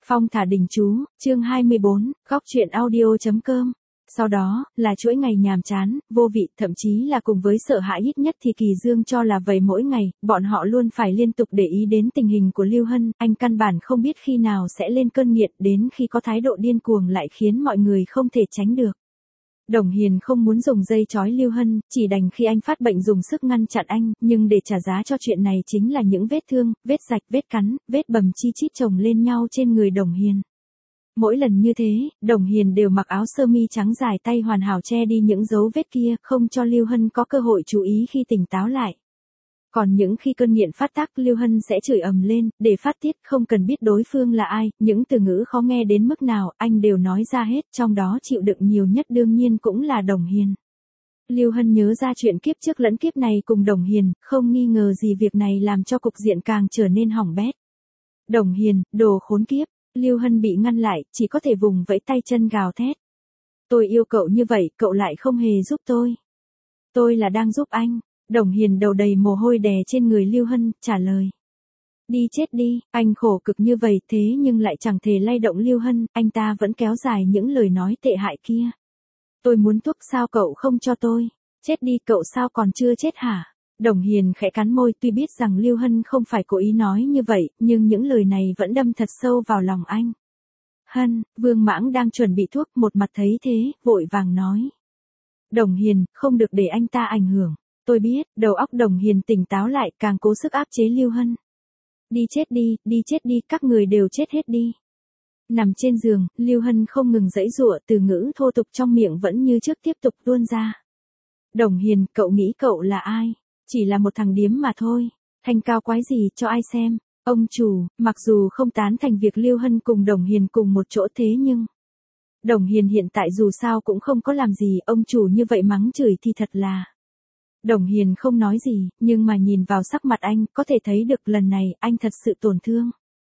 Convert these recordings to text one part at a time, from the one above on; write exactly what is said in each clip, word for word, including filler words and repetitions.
Phong thả đình chú, chương hai mươi bốn, góc truyện audio.com. Sau đó, là chuỗi ngày nhàm chán, vô vị, thậm chí là cùng với sợ hãi ít nhất thì Kỳ Dương cho là vậy mỗi ngày, bọn họ luôn phải liên tục để ý đến tình hình của Lưu Hân, anh căn bản không biết khi nào sẽ lên cơn nghiện đến khi có thái độ điên cuồng lại khiến mọi người không thể tránh được. Đồng Hiền không muốn dùng dây trói Lưu Hân, chỉ đành khi anh phát bệnh dùng sức ngăn chặn anh, nhưng để trả giá cho chuyện này chính là những vết thương, vết rạch, vết cắn, vết bầm chi chít chồng lên nhau trên người Đồng Hiền. Mỗi lần như thế, Đồng Hiền đều mặc áo sơ mi trắng dài tay hoàn hảo che đi những dấu vết kia, không cho Lưu Hân có cơ hội chú ý khi tỉnh táo lại. Còn những khi cơn nghiện phát tác, Lưu Hân sẽ chửi ầm lên, để phát tiết, không cần biết đối phương là ai, những từ ngữ khó nghe đến mức nào, anh đều nói ra hết, trong đó chịu đựng nhiều nhất đương nhiên cũng là Đồng Hiền. Lưu Hân nhớ ra chuyện kiếp trước lẫn kiếp này cùng Đồng Hiền, không nghi ngờ gì việc này làm cho cục diện càng trở nên hỏng bét. Đồng Hiền, đồ khốn kiếp, Lưu Hân bị ngăn lại, chỉ có thể vùng vẫy tay chân gào thét. Tôi yêu cậu như vậy, cậu lại không hề giúp tôi. Tôi là đang giúp anh. Đồng Hiền đầu đầy mồ hôi đè trên người Lưu Hân, trả lời. Đi chết đi, anh khổ cực như vậy thế nhưng lại chẳng thể lay động Lưu Hân, anh ta vẫn kéo dài những lời nói tệ hại kia. Tôi muốn thuốc sao cậu không cho tôi? Chết đi cậu sao còn chưa chết hả? Đồng Hiền khẽ cắn môi tuy biết rằng Lưu Hân không phải cố ý nói như vậy, nhưng những lời này vẫn đâm thật sâu vào lòng anh. Hân, Vương Mãng đang chuẩn bị thuốc, một mặt thấy thế, vội vàng nói. Đồng Hiền, không được để anh ta ảnh hưởng. Tôi biết, đầu óc Đồng Hiền tỉnh táo lại, càng cố sức áp chế Lưu Hân. Đi chết đi, đi chết đi, các người đều chết hết đi. Nằm trên giường, Lưu Hân không ngừng giãy giụa, từ ngữ thô tục trong miệng vẫn như trước tiếp tục tuôn ra. Đồng Hiền, cậu nghĩ cậu là ai? Chỉ là một thằng điếm mà thôi. Thanh cao quái gì cho ai xem? Ông chủ, mặc dù không tán thành việc Lưu Hân cùng Đồng Hiền cùng một chỗ thế nhưng... Đồng Hiền hiện tại dù sao cũng không có làm gì, ông chủ như vậy mắng chửi thì thật là... Đồng Hiền không nói gì, nhưng mà nhìn vào sắc mặt anh, có thể thấy được lần này, anh thật sự tổn thương.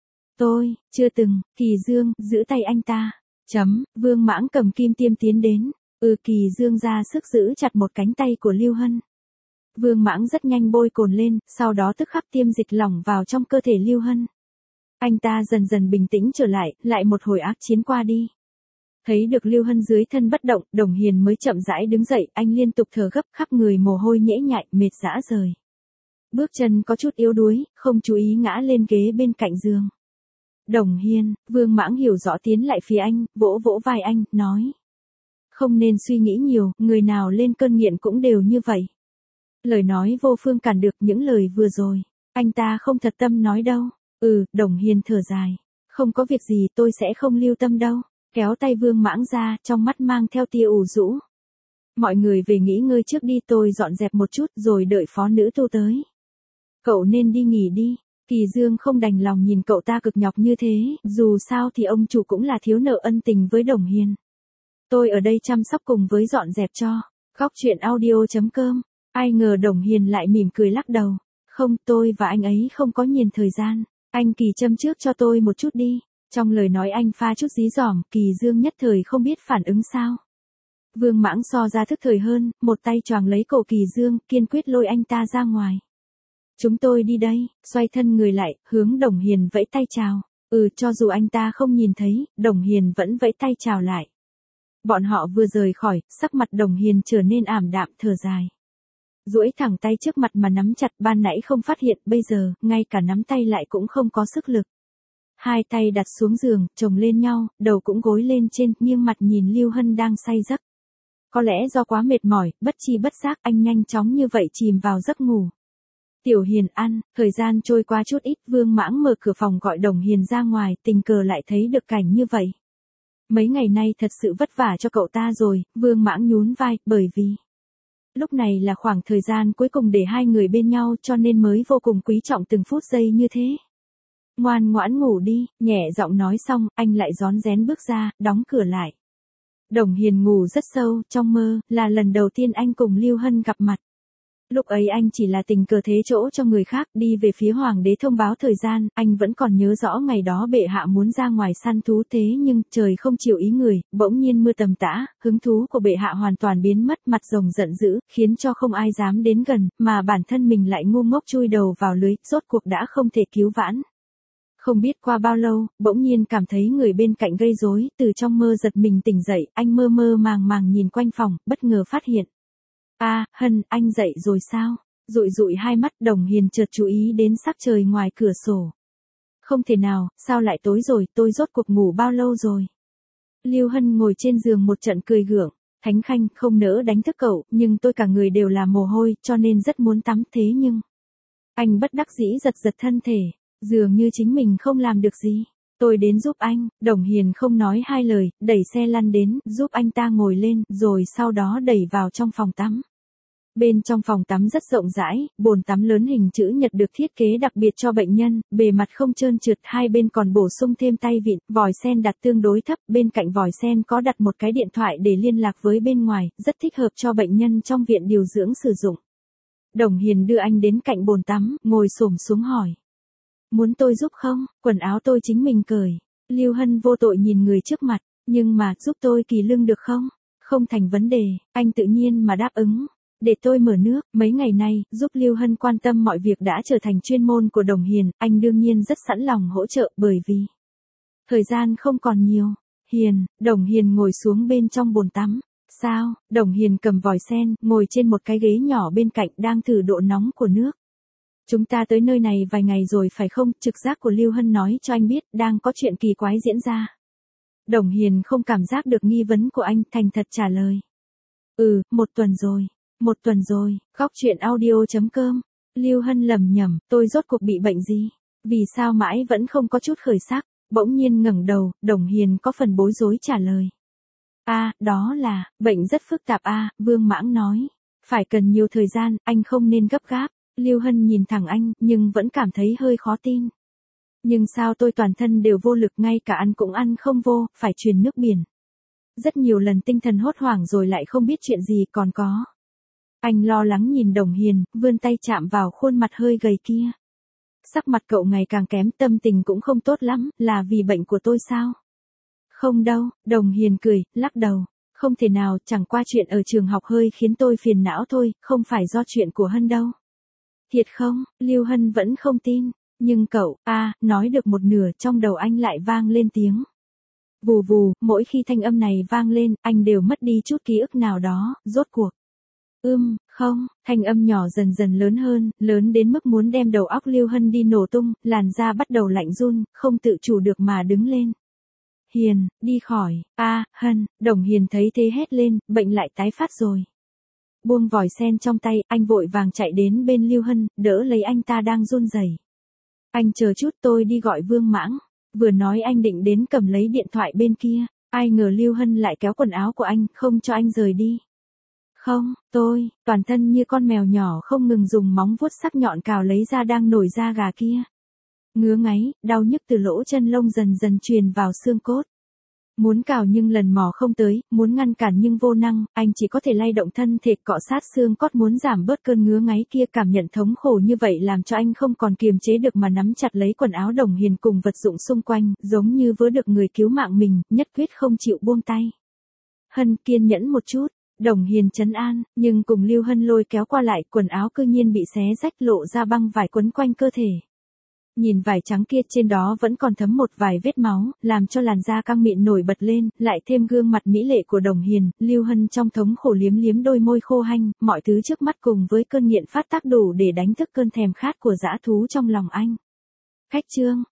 Tôi, chưa từng, Kỳ Dương, giữ tay anh ta. Chấm, Vương Mãng cầm kim tiêm tiến đến. Ừ Kỳ Dương ra sức giữ chặt một cánh tay của Lưu Hân. Vương Mãng rất nhanh bôi cồn lên, sau đó tức khắc tiêm dịch lỏng vào trong cơ thể Lưu Hân. Anh ta dần dần bình tĩnh trở lại, lại một hồi ác chiến qua đi. Thấy được Lưu Hân dưới thân bất động, Đồng Hiền mới chậm rãi đứng dậy, anh liên tục thở gấp, khắp người mồ hôi nhễ nhại, mệt rã rời. Bước chân có chút yếu đuối, không chú ý ngã lên ghế bên cạnh giường. Đồng Hiền, Vương Mãng hiểu rõ tiến lại phía anh, vỗ vỗ vai anh, nói. Không nên suy nghĩ nhiều, người nào lên cơn nghiện cũng đều như vậy. Lời nói vô phương cản được những lời vừa rồi. Anh ta không thật tâm nói đâu. Ừ, Đồng Hiền thở dài. Không có việc gì tôi sẽ không lưu tâm đâu. Kéo tay Vương Mãng ra, trong mắt mang theo tia ủ rũ. Mọi người về nghỉ ngơi trước đi, tôi dọn dẹp một chút rồi đợi phó nữ tu tới. Cậu nên đi nghỉ đi. Kỳ Dương không đành lòng nhìn cậu ta cực nhọc như thế, dù sao thì ông chủ cũng là thiếu nợ ân tình với Đồng Hiền. Tôi ở đây chăm sóc cùng với dọn dẹp cho. Góc truyện audio.com. Ai ngờ Đồng Hiền lại mỉm cười lắc đầu. Không, tôi và anh ấy không có nhiều thời gian. Anh Kỳ châm trước cho tôi một chút đi. Trong lời nói anh pha chút dí dỏm, Kỳ Dương nhất thời không biết phản ứng sao. Vương Mãng so ra thức thời hơn, một tay choàng lấy cổ Kỳ Dương, kiên quyết lôi anh ta ra ngoài. Chúng tôi đi đây, xoay thân người lại, hướng Đồng Hiền vẫy tay chào. Ừ, cho dù anh ta không nhìn thấy, Đồng Hiền vẫn vẫy tay chào lại. Bọn họ vừa rời khỏi, sắc mặt Đồng Hiền trở nên ảm đạm, thở dài. Duỗi thẳng tay trước mặt mà nắm chặt, ban nãy không phát hiện, bây giờ, ngay cả nắm tay lại cũng không có sức lực. Hai tay đặt xuống giường, chồng lên nhau, đầu cũng gối lên trên, nghiêng mặt nhìn Lưu Hân đang say giấc. Có lẽ do quá mệt mỏi, bất chi bất giác anh nhanh chóng như vậy chìm vào giấc ngủ. Tiểu Hiền ăn, thời gian trôi qua chút ít, Vương Mãng mở cửa phòng gọi Đồng Hiền ra ngoài, tình cờ lại thấy được cảnh như vậy. Mấy ngày nay thật sự vất vả cho cậu ta rồi, Vương Mãng nhún vai, bởi vì... Lúc này là khoảng thời gian cuối cùng để hai người bên nhau cho nên mới vô cùng quý trọng từng phút giây như thế. Ngoan ngoãn ngủ đi, nhẹ giọng nói xong, anh lại rón rén bước ra, đóng cửa lại. Đồng Hiền ngủ rất sâu, trong mơ, là lần đầu tiên anh cùng Lưu Hân gặp mặt. Lúc ấy anh chỉ là tình cờ thế chỗ cho người khác, đi về phía hoàng đế thông báo thời gian, anh vẫn còn nhớ rõ ngày đó bệ hạ muốn ra ngoài săn thú thế nhưng, trời không chịu ý người, bỗng nhiên mưa tầm tã, hứng thú của bệ hạ hoàn toàn biến mất, mặt rồng giận dữ, khiến cho không ai dám đến gần, mà bản thân mình lại ngu ngốc chui đầu vào lưới, rốt cuộc đã không thể cứu vãn. Không biết qua bao lâu, bỗng nhiên cảm thấy người bên cạnh gây rối, từ trong mơ giật mình tỉnh dậy, anh mơ mơ màng màng nhìn quanh phòng, bất ngờ phát hiện. A, Hân, anh dậy rồi sao? Dụi dụi hai mắt, Đồng Hiền chợt chú ý đến sắc trời ngoài cửa sổ. Không thể nào, sao lại tối rồi, tôi rốt cuộc ngủ bao lâu rồi? Lưu Hân ngồi trên giường một trận cười gượng. Thánh Khanh, không nỡ đánh thức cậu, nhưng tôi cả người đều là mồ hôi, cho nên rất muốn tắm, thế nhưng... Anh bất đắc dĩ giật giật thân thể, dường như chính mình không làm được gì. Tôi đến giúp anh, Đồng Hiền không nói hai lời, đẩy xe lăn đến, giúp anh ta ngồi lên, rồi sau đó đẩy vào trong phòng tắm. Bên trong phòng tắm rất rộng rãi, bồn tắm lớn hình chữ nhật được thiết kế đặc biệt cho bệnh nhân, bề mặt không trơn trượt, hai bên còn bổ sung thêm tay vịn, vòi sen đặt tương đối thấp, bên cạnh vòi sen có đặt một cái điện thoại để liên lạc với bên ngoài, rất thích hợp cho bệnh nhân trong viện điều dưỡng sử dụng. Đồng Hiền đưa anh đến cạnh bồn tắm, ngồi xổm xuống hỏi. Muốn tôi giúp không? Quần áo tôi chính mình cởi. Lưu Hân vô tội nhìn người trước mặt, nhưng mà giúp tôi kỳ lưng được không? Không thành vấn đề, anh tự nhiên mà đáp ứng. Để tôi mở nước, mấy ngày nay, giúp Lưu Hân quan tâm mọi việc đã trở thành chuyên môn của Đồng Hiền, anh đương nhiên rất sẵn lòng hỗ trợ bởi vì thời gian không còn nhiều. Hiền, Đồng Hiền ngồi xuống bên trong bồn tắm. Sao? Đồng Hiền cầm vòi sen, ngồi trên một cái ghế nhỏ bên cạnh đang thử độ nóng của nước. Chúng ta tới nơi này vài ngày rồi phải không? Trực giác của Lưu Hân nói cho anh biết, đang có chuyện kỳ quái diễn ra. Đồng Hiền không cảm giác được nghi vấn của anh, thành thật trả lời. Ừ, một tuần rồi. Một tuần rồi, góc chuyện audio chấm com. Lưu Hân lầm nhầm, tôi rốt cuộc bị bệnh gì? Vì sao mãi vẫn không có chút khởi sắc? Bỗng nhiên ngẩng đầu, Đồng Hiền có phần bối rối trả lời. A, à, đó là, bệnh rất phức tạp a, à, Vương Mãng nói. Phải cần nhiều thời gian, anh không nên gấp gáp. Lưu Hân nhìn thẳng anh, nhưng vẫn cảm thấy hơi khó tin. Nhưng sao tôi toàn thân đều vô lực, ngay cả ăn cũng ăn không vô, phải truyền nước biển. Rất nhiều lần tinh thần hốt hoảng rồi lại không biết chuyện gì, còn có. Anh lo lắng nhìn Đồng Hiền, vươn tay chạm vào khuôn mặt hơi gầy kia. Sắc mặt cậu ngày càng kém, tâm tình cũng không tốt lắm, là vì bệnh của tôi sao? Không đâu, Đồng Hiền cười, lắc đầu. Không thể nào, chẳng qua chuyện ở trường học hơi khiến tôi phiền não thôi, không phải do chuyện của Hân đâu. Thiệt không? Lưu Hân vẫn không tin. Nhưng cậu, a, à, nói được một nửa, trong đầu anh lại vang lên tiếng. Vù vù, mỗi khi thanh âm này vang lên, anh đều mất đi chút ký ức nào đó, rốt cuộc. Ưm, không, thanh âm nhỏ dần dần lớn hơn, lớn đến mức muốn đem đầu óc Lưu Hân đi nổ tung, làn da bắt đầu lạnh run, không tự chủ được mà đứng lên. Hiền, đi khỏi, a, à, Hân, Đồng Hiền thấy thế hét lên, bệnh lại tái phát rồi. Buông vòi sen trong tay, anh vội vàng chạy đến bên Lưu Hân, đỡ lấy anh ta đang run rẩy. Anh chờ chút, tôi đi gọi Vương Mãng. Vừa nói anh định đến cầm lấy điện thoại bên kia, ai ngờ Lưu Hân lại kéo quần áo của anh, không cho anh rời đi. Không, tôi, toàn thân như con mèo nhỏ không ngừng dùng móng vuốt sắc nhọn cào lấy da đang nổi da gà kia. Ngứa ngáy, đau nhức từ lỗ chân lông dần dần truyền vào xương cốt. Muốn cào nhưng lần mò không tới, muốn ngăn cản nhưng vô năng, anh chỉ có thể lay động thân thể cọ sát xương cốt muốn giảm bớt cơn ngứa ngáy kia. Cảm nhận thống khổ như vậy làm cho anh không còn kiềm chế được mà nắm chặt lấy quần áo Đồng Hiền cùng vật dụng xung quanh, giống như vớ được người cứu mạng mình, nhất quyết không chịu buông tay. Hân, kiên nhẫn một chút. Đồng Hiền trấn an, nhưng cùng Lưu Hân lôi kéo qua lại, quần áo cư nhiên bị xé rách, lộ ra băng vải quấn quanh cơ thể. Nhìn vải trắng kia, trên đó vẫn còn thấm một vài vết máu, làm cho làn da căng mịn nổi bật lên, lại thêm gương mặt mỹ lệ của Đồng Hiền, Lưu Hân trong thống khổ liếm liếm đôi môi khô hanh, mọi thứ trước mắt cùng với cơn nghiện phát tác đủ để đánh thức cơn thèm khát của dã thú trong lòng anh. Cách chương